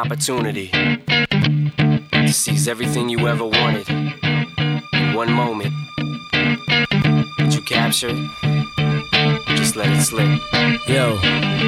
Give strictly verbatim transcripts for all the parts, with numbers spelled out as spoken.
opportunity to seize everything you ever wanted in one moment. Did you capture it? Just let it slip. Yo.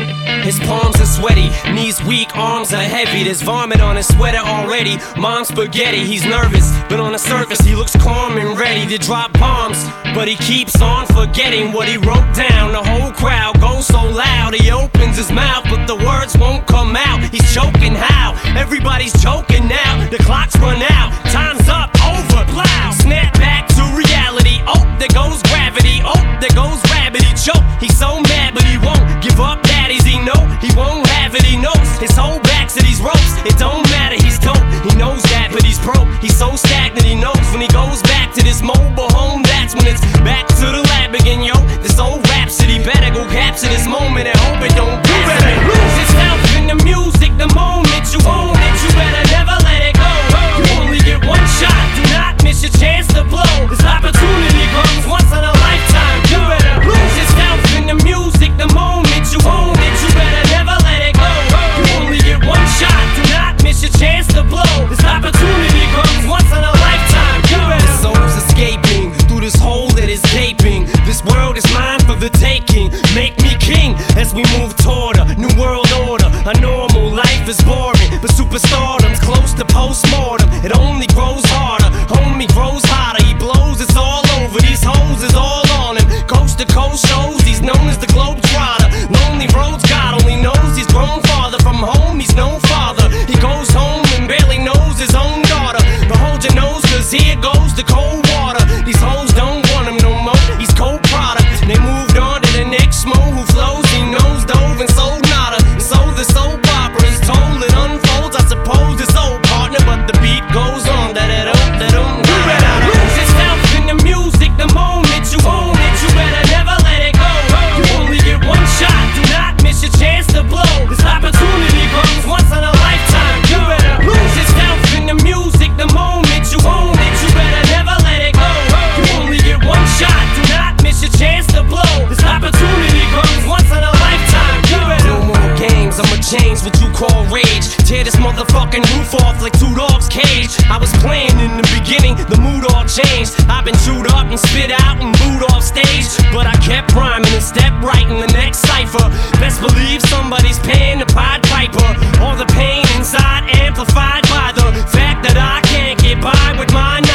His palms are sweaty, knees weak, arms are heavy. There's vomit on his sweater already. Mom's spaghetti, he's nervous, but on the surface he looks calm and ready to drop bombs. But he keeps on forgetting what he wrote down. The whole crowd goes so loud, he opens his mouth, but the words won't come out. He's choking how? Everybody's joking now. The clock's run out, time's up, over, plow. Snap back to reality, oh, there goes gravity. Oh, there goes rabbit, he choke. He's so mad, but he won't give up. Daddies, he know he won't have it, he knows his whole back to these ropes. It don't matter, he's dope, he knows that, but he's broke. He's so stagnant, he knows when he goes back to this mobile home, that's when it's back to the lab again, yo. This old rhapsody better go capture this moment and hope it don't pass. You better lose yourself in the music the moment you own it. You better never let it go. You only get one shot, do not miss your chance to blow. This opportunity comes once in a lifetime. You better lose yourself in the music the moment you own it. You better never let it go. You only get one shot, do not miss your chance to blow. This opportunity comes once in a lifetime. You better. The soul's escaping through this hole that is gaping. This world is mine for the taking. Make me king as we move toward a new world order. A normal life is boring, but superstardom's close to postmortem. It only grows harder, homie grows hotter. He blows, it's all over. These hoes is all on him. Coast to coast shows, he's known as the Globetrotter. Lonely roads, God only knows he's grown farther from home. He's no father. He goes home and barely knows his own daughter. But hold your nose, cause here goes the cold water. These hoes don't want him no more. He's cold product. They moved on to the next mo who flows. He knows dove and sold nada. And so the soap opera is told. It unfolds, I suppose it's old partner, but the beat goes on. Da da da da da. You better lose yourself in the music the moment you own it. You better never let it go. You only get one shot, do not miss your chance to blow. This opportunity comes once in a lifetime. You better lose yourself in the music the moment you own it. You better never let it go. You only get one shot, do not miss your chance to blow. This opportunity comes once in a lifetime. You better. No more games, I'ma change what you call rage. Tear this motherfucking roof off like two dogs' cage. I was playing in the beginning, the mood all changed. I've been chewed up and spit out and booed off stage, but I kept rhyming and stepped right in the next cipher. Best believe somebody's paying the Pied Piper. All the pain inside amplified by the fact that I can't get by with my